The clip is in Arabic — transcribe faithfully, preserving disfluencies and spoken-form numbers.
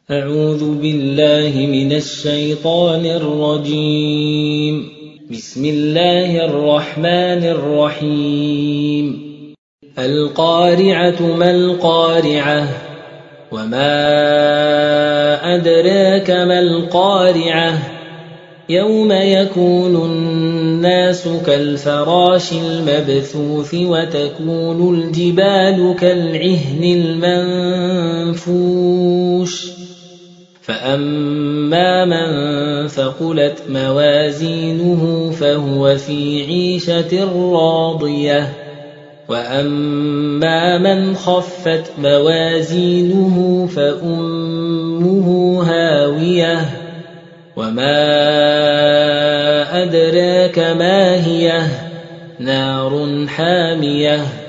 أعوذ بالله من الشيطان الرجيم. بسم الله الرحمن الرحيم. القارعة ما القارعة وما أدراك ما القارعة يوم يكون الناس كالفراش المبثوث وتكون الجبال كالعهن المنفوش فأما من ثقلت موازينه فهو في عيشة راضية وأما من خفت موازينه فأمه هاوية وما أدراك ما هي نار حامية